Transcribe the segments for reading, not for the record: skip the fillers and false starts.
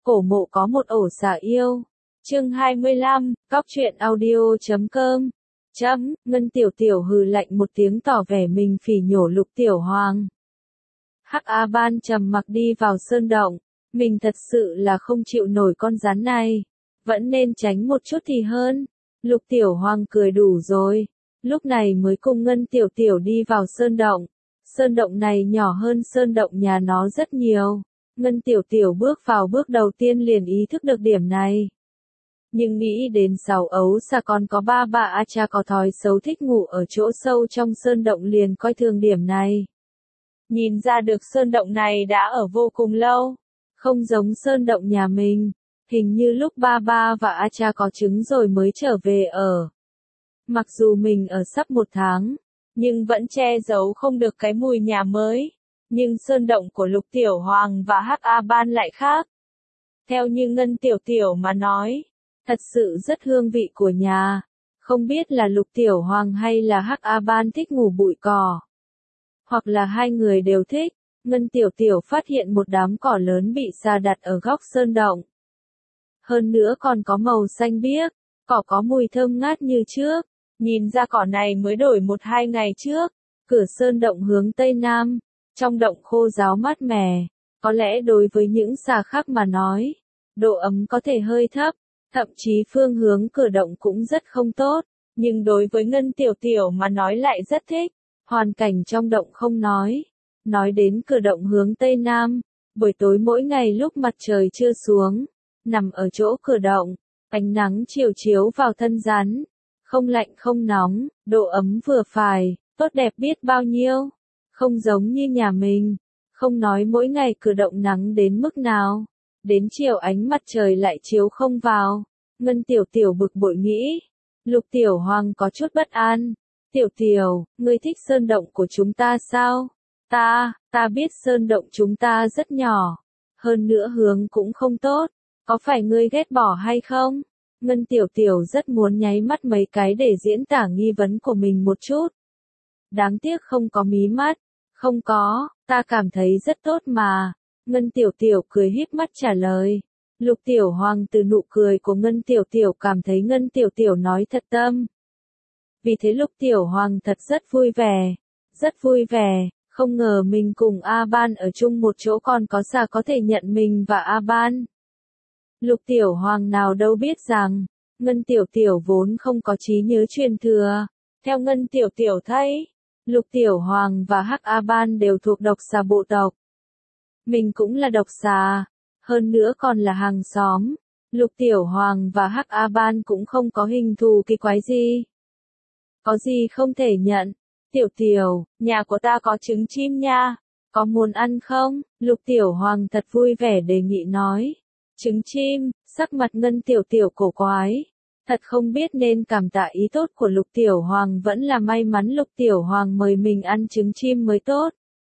Cổ mộ có một ổ xà yêu. Chương 25, Cóc truyện audio.com. Ngân Tiểu Tiểu hừ lạnh một tiếng tỏ vẻ mình phỉ nhổ Lục Tiểu Hoàng. Hắc A Ban trầm mặc đi vào sơn động, mình thật sự là không chịu nổi con rắn này, vẫn nên tránh một chút thì hơn. Lục Tiểu Hoàng cười đủ rồi, lúc này mới cùng Ngân Tiểu Tiểu đi vào sơn động. Sơn động này nhỏ hơn sơn động nhà nó rất nhiều. Ngân Tiểu Tiểu bước vào bước đầu tiên liền ý thức được điểm này. Nhưng nghĩ đến 6 ấu xà còn có ba A cha có thói xấu thích ngủ ở chỗ sâu trong sơn động liền coi thường điểm này. Nhìn ra được sơn động này đã ở vô cùng lâu, không giống sơn động nhà mình, hình như lúc ba và A cha có trứng rồi mới trở về ở. Mặc dù mình ở sắp 1 tháng, nhưng vẫn che giấu không được cái mùi nhà mới. Nhưng sơn động của Lục Tiểu Hoàng và Hắc A Ban lại khác. Theo như Ngân Tiểu Tiểu mà nói, thật sự rất hương vị của nhà. Không biết là Lục Tiểu Hoàng hay là Hắc A Ban thích ngủ bụi cỏ. Hoặc là hai người đều thích. Ngân Tiểu Tiểu phát hiện một đám cỏ lớn bị sa đặt ở góc sơn động. Hơn nữa còn có màu xanh biếc, cỏ có mùi thơm ngát như trước. Nhìn ra cỏ này mới đổi 1-2 ngày trước. Cửa sơn động hướng Tây Nam. Trong động khô ráo mát mẻ, có lẽ đối với những xà khác mà nói, độ ấm có thể hơi thấp, thậm chí phương hướng cửa động cũng rất không tốt, nhưng đối với Ngân Tiểu Tiểu mà nói lại rất thích. Hoàn cảnh trong động không nói đến cửa động hướng Tây Nam, buổi tối mỗi ngày lúc mặt trời chưa xuống, nằm ở chỗ cửa động, ánh nắng chiều chiếu vào thân rắn, không lạnh không nóng, độ ấm vừa phải, tốt đẹp biết bao nhiêu. Không giống như nhà mình, không nói mỗi ngày cửa động nắng đến mức nào, đến chiều ánh mặt trời lại chiếu không vào. Ngân Tiểu Tiểu bực bội nghĩ. Lục Tiểu Hoàng có chút bất an. Tiểu Tiểu, ngươi thích sơn động của chúng ta sao? Ta biết sơn động chúng ta rất nhỏ, hơn nữa hướng cũng không tốt, có phải ngươi ghét bỏ hay không? Ngân Tiểu Tiểu rất muốn nháy mắt mấy cái để diễn tả nghi vấn của mình một chút. Đáng tiếc không có mí mắt. Không có, ta cảm thấy rất tốt mà. Ngân Tiểu Tiểu cười híp mắt trả lời. Lục Tiểu Hoàng từ nụ cười của Ngân Tiểu Tiểu cảm thấy Ngân Tiểu Tiểu nói thật tâm. Vì thế Lục Tiểu Hoàng thật rất vui vẻ, không ngờ mình cùng A Ban ở chung một chỗ còn có xà có thể nhận mình và A Ban. Lục Tiểu Hoàng nào đâu biết rằng, Ngân Tiểu Tiểu vốn không có trí nhớ truyền thừa. Theo Ngân Tiểu Tiểu thấy, Lục Tiểu Hoàng và Hắc A Ban đều thuộc độc xà bộ tộc. Mình cũng là độc xà, hơn nữa còn là hàng xóm. Lục Tiểu Hoàng và Hắc A Ban cũng không có hình thù kỳ quái gì. Có gì không thể nhận? Tiểu Tiểu, nhà của ta có trứng chim nha, có muốn ăn không? Lục Tiểu Hoàng thật vui vẻ đề nghị nói. Trứng chim, sắc mặt Ngân Tiểu Tiểu cổ quái. Thật không biết nên cảm tạ ý tốt của Lục Tiểu Hoàng vẫn là may mắn Lục Tiểu Hoàng mời mình ăn trứng chim mới tốt.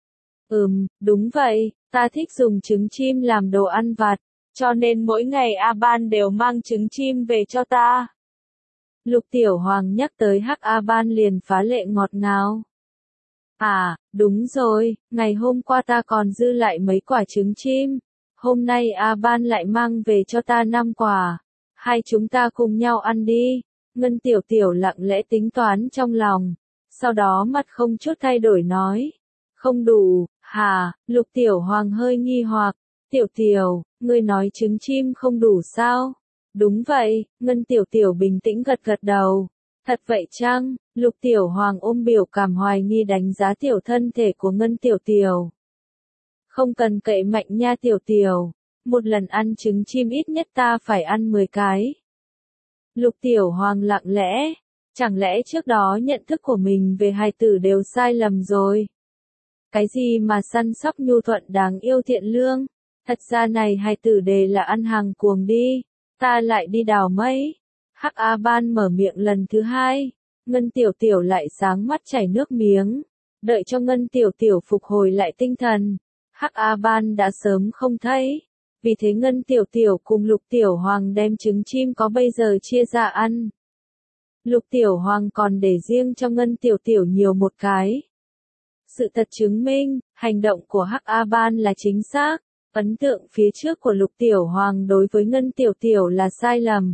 Đúng vậy, ta thích dùng trứng chim làm đồ ăn vặt, cho nên mỗi ngày A Ban đều mang trứng chim về cho ta. Lục Tiểu Hoàng nhắc tới Hắc A Ban liền phá lệ ngọt ngào. À, đúng rồi, ngày hôm qua ta còn dư lại mấy quả trứng chim, hôm nay A Ban lại mang về cho ta 5 quả. Hai chúng ta cùng nhau ăn đi. Ngân Tiểu Tiểu lặng lẽ tính toán trong lòng, sau đó mặt không chút thay đổi nói. Không đủ, hả? Lục Tiểu Hoàng hơi nghi hoặc. Tiểu Tiểu, ngươi nói trứng chim không đủ sao? Đúng vậy, Ngân Tiểu Tiểu bình tĩnh gật gật đầu. Thật vậy chăng? Lục Tiểu Hoàng ôm biểu cảm hoài nghi đánh giá tiểu thân thể của Ngân Tiểu Tiểu. Không cần cậy mạnh nha Tiểu Tiểu. Một lần ăn trứng chim ít nhất ta phải ăn 10 cái. Lục Tiểu Hoàng lặng lẽ, chẳng lẽ trước đó nhận thức của mình về hài tử đều sai lầm rồi? Cái gì mà săn sóc nhu thuận đáng yêu thiện lương, thật ra này hài tử đề là ăn hàng cuồng đi, ta lại đi đào mây. Hắc A Ban mở miệng lần thứ hai, Ngân Tiểu Tiểu lại sáng mắt chảy nước miếng, đợi cho Ngân Tiểu Tiểu phục hồi lại tinh thần. Hắc A Ban đã sớm không thấy. Vì thế Ngân Tiểu Tiểu cùng Lục Tiểu Hoàng đem trứng chim có bây giờ chia ra ăn. Lục Tiểu Hoàng còn để riêng cho Ngân Tiểu Tiểu nhiều một cái. Sự thật chứng minh, hành động của Hắc A Ban là chính xác. Ấn tượng phía trước của Lục Tiểu Hoàng đối với Ngân Tiểu Tiểu là sai lầm.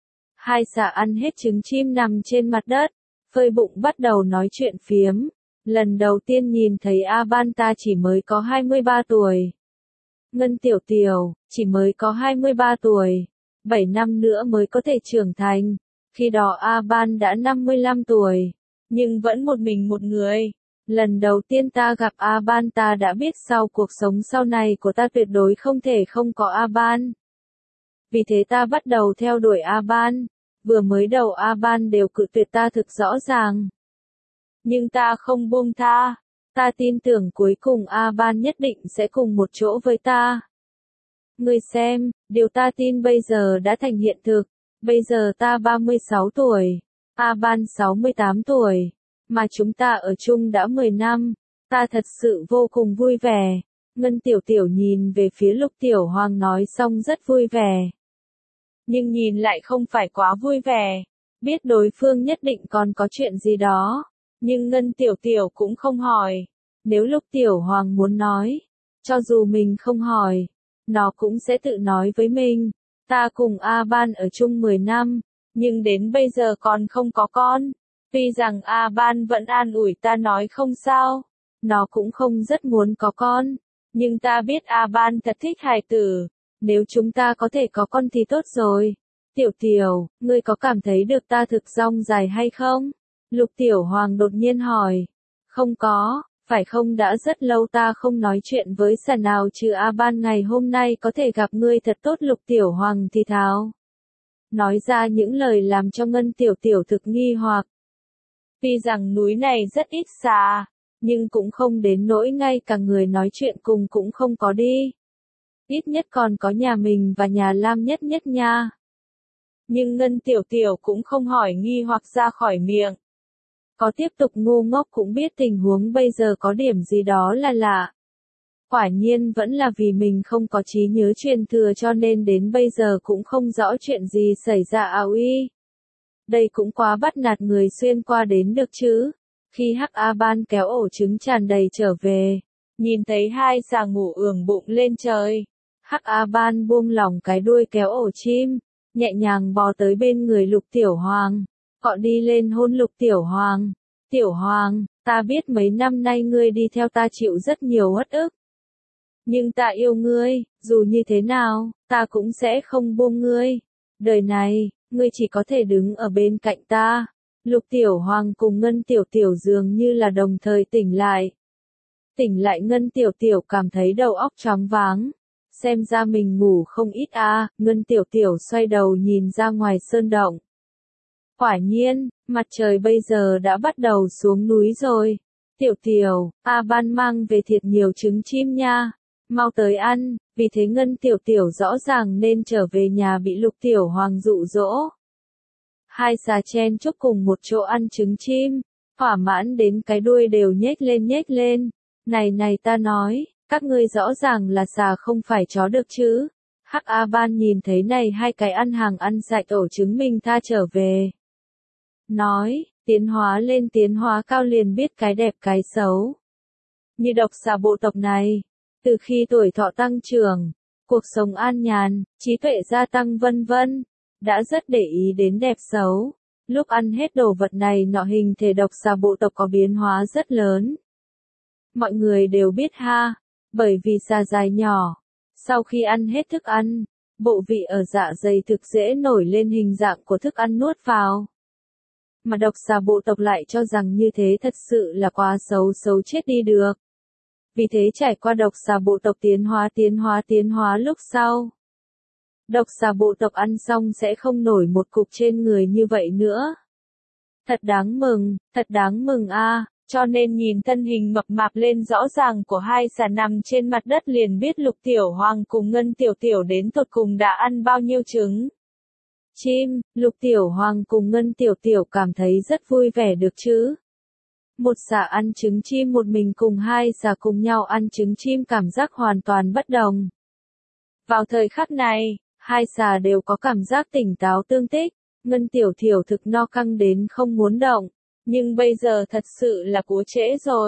Hai xà ăn hết trứng chim nằm trên mặt đất, phơi bụng bắt đầu nói chuyện phiếm. Lần đầu tiên nhìn thấy A Ban ta chỉ mới có 23 tuổi. Ngân Tiểu Tiểu, chỉ mới có 23 tuổi. 7 năm nữa mới có thể trưởng thành. Khi đó A Ban đã 55 tuổi. Nhưng vẫn một mình một người. Lần đầu tiên ta gặp A Ban ta đã biết sau cuộc sống sau này của ta tuyệt đối không thể không có A Ban. Vì thế ta bắt đầu theo đuổi A Ban. Vừa mới đầu A Ban đều cự tuyệt ta thực rõ ràng. Nhưng ta không buông tha. Ta tin tưởng cuối cùng A Ban nhất định sẽ cùng một chỗ với ta. Ngươi xem, điều ta tin bây giờ đã thành hiện thực. Bây giờ ta 36 tuổi. A Ban 68 tuổi. Mà chúng ta ở chung đã 10 năm. Ta thật sự vô cùng vui vẻ. Ngân Tiểu Tiểu nhìn về phía Lục Tiểu Hoàng nói xong rất vui vẻ. Nhưng nhìn lại không phải quá vui vẻ. Biết đối phương nhất định còn có chuyện gì đó. Nhưng Ngân Tiểu Tiểu cũng không hỏi. Nếu Lục Tiểu Hoàng muốn nói, cho dù mình không hỏi, nó cũng sẽ tự nói với mình. Ta cùng A Ban ở chung 10 năm, nhưng đến bây giờ còn không có con. Tuy rằng A Ban vẫn an ủi ta nói không sao, nó cũng không rất muốn có con. Nhưng ta biết A Ban thật thích hài tử. Nếu chúng ta có thể có con thì tốt rồi. Tiểu Tiểu, ngươi có cảm thấy được ta thực dong dài hay không? Lục Tiểu Hoàng đột nhiên hỏi. Không có, phải không đã rất lâu ta không nói chuyện với xà nào trừ A Ban ngày hôm nay có thể gặp ngươi thật tốt. Lục Tiểu Hoàng thì thào. Nói ra những lời làm cho Ngân Tiểu Tiểu thực nghi hoặc. Tuy rằng núi này rất ít xà, nhưng cũng không đến nỗi ngay cả người nói chuyện cùng cũng không có đi. Ít nhất còn có nhà mình và nhà Lam Nhất Nhất nha. Nhưng Ngân Tiểu Tiểu cũng không hỏi nghi hoặc ra khỏi miệng. Có tiếp tục ngu ngốc cũng biết tình huống bây giờ có điểm gì đó là lạ. Quả nhiên vẫn là vì mình không có trí nhớ truyền thừa cho nên đến bây giờ cũng không rõ chuyện gì xảy ra ảo uy. Đây cũng quá bắt nạt người xuyên qua đến được chứ. Khi Hắc A Ban kéo ổ trứng tràn đầy trở về, nhìn thấy hai xà ngủ ườn bụng lên trời. Hắc A Ban buông lỏng cái đuôi kéo ổ chim, nhẹ nhàng bò tới bên người Lục Tiểu Hoàng. Họ đi lên hôn Lục Tiểu Hoàng. Tiểu Hoàng, ta biết mấy năm nay ngươi đi theo ta chịu rất nhiều uất ức. Nhưng ta yêu ngươi, dù như thế nào, ta cũng sẽ không buông ngươi. Đời này, ngươi chỉ có thể đứng ở bên cạnh ta. Lục Tiểu Hoàng cùng Ngân Tiểu Tiểu dường như là đồng thời tỉnh lại. Tỉnh lại Ngân Tiểu Tiểu cảm thấy đầu óc choáng váng. Xem ra mình ngủ không ít à, Ngân Tiểu Tiểu xoay đầu nhìn ra ngoài sơn động. Quả nhiên, mặt trời bây giờ đã bắt đầu xuống núi rồi. Tiểu Tiểu, A Ban mang về thiệt nhiều trứng chim nha. Mau tới ăn, vì thế Ngân Tiểu Tiểu rõ ràng nên trở về nhà bị Lục Tiểu Hoàng dụ dỗ. Hai xà chen chúc cùng một chỗ ăn trứng chim, thỏa mãn đến cái đuôi đều nhếch lên. Này này ta nói, các ngươi rõ ràng là xà không phải chó được chứ. Hắc A Ban nhìn thấy này hai cái ăn hàng ăn sạch ổ trứng mình tha trở về. Nói, tiến hóa cao liền biết cái đẹp cái xấu. Như độc xà bộ tộc này, từ khi tuổi thọ tăng trưởng, cuộc sống an nhàn, trí tuệ gia tăng vân vân, đã rất để ý đến đẹp xấu. Lúc ăn hết đồ vật này nọ hình thể độc xà bộ tộc có biến hóa rất lớn. Mọi người đều biết ha, bởi vì xà dài nhỏ, sau khi ăn hết thức ăn, bộ vị ở dạ dày thực dễ nổi lên hình dạng của thức ăn nuốt vào. Mà độc xà bộ tộc lại cho rằng như thế thật sự là quá xấu chết đi được. Vì thế trải qua độc xà bộ tộc tiến hóa lúc sau. Độc xà bộ tộc ăn xong sẽ không nổi một cục trên người như vậy nữa. Thật đáng mừng a. Cho nên nhìn thân hình mập mạp lên rõ ràng của hai xà nằm trên mặt đất liền biết Lục Tiểu Hoàng cùng Ngân Tiểu Tiểu đến tột cùng đã ăn bao nhiêu trứng chim. Lục Tiểu Hoàng cùng Ngân Tiểu Tiểu cảm thấy rất vui vẻ được chứ. Một xà ăn trứng chim một mình cùng hai xà cùng nhau ăn trứng chim cảm giác hoàn toàn bất đồng. Vào thời khắc này, hai xà đều có cảm giác tỉnh táo tương thích. Ngân Tiểu Tiểu thực no căng đến không muốn động. Nhưng bây giờ thật sự là quá trễ rồi.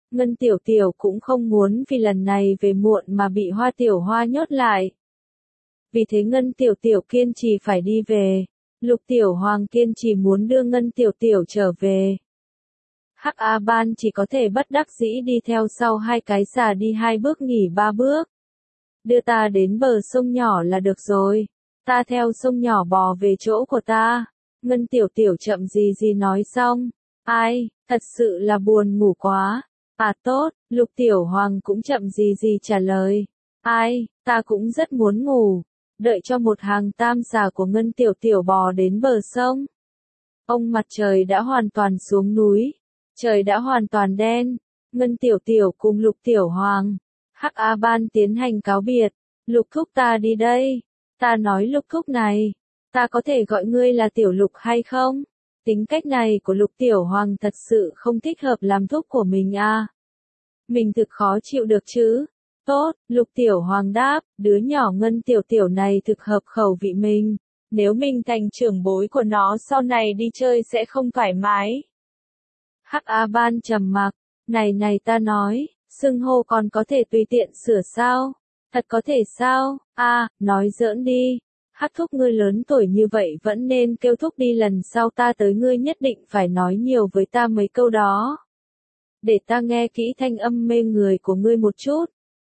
Ngân Tiểu Tiểu cũng không muốn vì lần này về muộn mà bị Hoa Tiểu Hoa nhốt lại. Vì thế Ngân Tiểu Tiểu kiên trì phải đi về. Lục Tiểu Hoàng kiên trì muốn đưa Ngân Tiểu Tiểu trở về. Hắc A Ban chỉ có thể bất đắc dĩ đi theo sau hai cái xà đi 2 bước nghỉ 3 bước. Đưa ta đến bờ sông nhỏ là được rồi. Ta theo sông nhỏ bò về chỗ của ta. Ngân Tiểu Tiểu chậm gì nói xong. Ai, thật sự là buồn ngủ quá. À tốt, Lục Tiểu Hoàng cũng chậm gì trả lời. Ai, ta cũng rất muốn ngủ. Đợi cho một hàng tam xà của Ngân Tiểu Tiểu bò đến bờ sông. Ông mặt trời đã hoàn toàn xuống núi. Trời đã hoàn toàn đen. Ngân Tiểu Tiểu cùng Lục Tiểu Hoàng. Hắc A Ban tiến hành cáo biệt. Lục thúc ta đi đây. Ta nói Lục thúc này. Ta có thể gọi ngươi là Tiểu Lục hay không? Tính cách này của Lục Tiểu Hoàng thật sự không thích hợp làm thúc của mình à. Mình thực khó chịu được chứ. Tốt, Lục Tiểu Hoàng đáp, đứa nhỏ Ngân Tiểu Tiểu này thực hợp khẩu vị mình. Nếu mình thành trưởng bối của nó sau này đi chơi sẽ không thoải mái. Hắc A Ban trầm mặc, này ta nói, xưng hô còn có thể tùy tiện sửa sao? Thật có thể sao? Nói giỡn đi. Hắc thúc ngươi lớn tuổi như vậy vẫn nên kêu thúc đi, lần sau ta tới ngươi nhất định phải nói nhiều với ta mấy câu đó. Để ta nghe kỹ thanh âm mê người của ngươi một chút.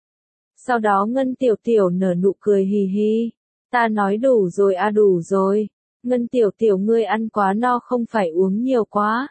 Sau đó Ngân Tiểu Tiểu nở nụ cười hì hì. Ta nói đủ rồi đủ rồi. Ngân Tiểu Tiểu ngươi ăn quá no không phải uống nhiều quá.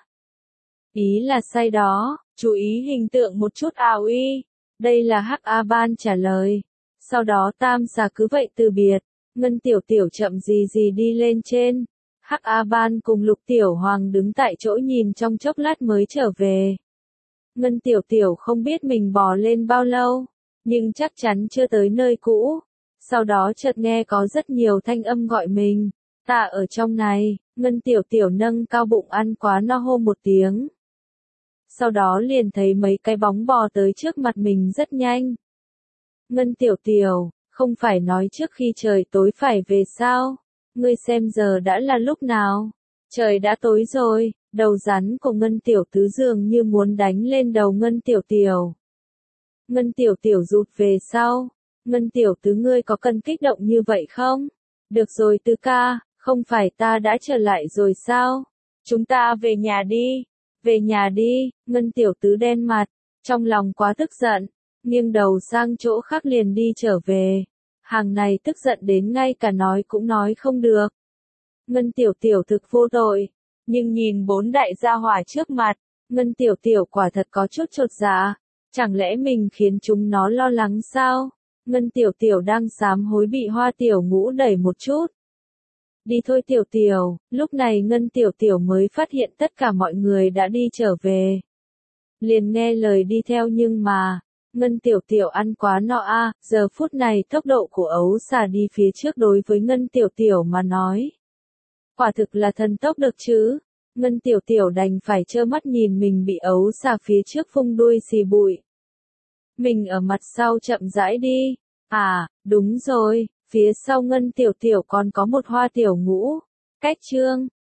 Ý là say đó, chú ý hình tượng một chút uy. Đây là Hắc A Ban trả lời. Sau đó tam xà cứ vậy từ biệt. Ngân Tiểu Tiểu chậm gì đi lên trên. Hắc A Ban cùng Lục Tiểu Hoàng đứng tại chỗ nhìn trong chốc lát mới trở về. Ngân Tiểu Tiểu không biết mình bò lên bao lâu, nhưng chắc chắn chưa tới nơi cũ. Sau đó chợt nghe có rất nhiều thanh âm gọi mình. Ta ở trong này. Ngân Tiểu Tiểu nâng cao bụng ăn quá no hô một tiếng. Sau đó liền thấy mấy cái bóng bò tới trước mặt mình rất nhanh. Ngân Tiểu Tiểu, không phải nói trước khi trời tối phải về sao? Ngươi xem giờ đã là lúc nào? Trời đã tối rồi. Đầu rắn của Ngân Tiểu Tứ dường như muốn đánh lên đầu Ngân Tiểu Tiểu. Ngân Tiểu Tiểu rụt về sau. Ngân Tiểu Tứ ngươi có cần kích động như vậy không? Được rồi Tứ ca, không phải ta đã trở lại rồi sao? Chúng ta về nhà đi. Về nhà đi. Ngân Tiểu Tứ đen mặt, trong lòng quá tức giận, nghiêng đầu sang chỗ khác liền đi trở về. Hàng này tức giận đến ngay cả nói cũng nói không được. Ngân Tiểu Tiểu thực vô tội, nhưng nhìn 4 đại gia hỏa trước mặt, Ngân Tiểu Tiểu quả thật có chút chột dạ. Chẳng lẽ mình khiến chúng nó lo lắng sao? Ngân Tiểu Tiểu đang sám hối bị Hoa Tiểu Ngũ đẩy một chút. Đi thôi Tiểu Tiểu. Lúc này Ngân Tiểu Tiểu mới phát hiện tất cả mọi người đã đi trở về. Liền nghe lời đi theo, nhưng mà Ngân Tiểu Tiểu ăn quá no giờ phút này tốc độ của ấu xà đi phía trước đối với Ngân Tiểu Tiểu mà nói. Quả thực là thần tốc được chứ. Ngân Tiểu Tiểu đành phải trơ mắt nhìn mình bị ấu xà phía trước phung đuôi xì bụi. Mình ở mặt sau chậm rãi đi. Đúng rồi, phía sau Ngân Tiểu Tiểu còn có một Hoa Tiểu Ngũ. Cách chương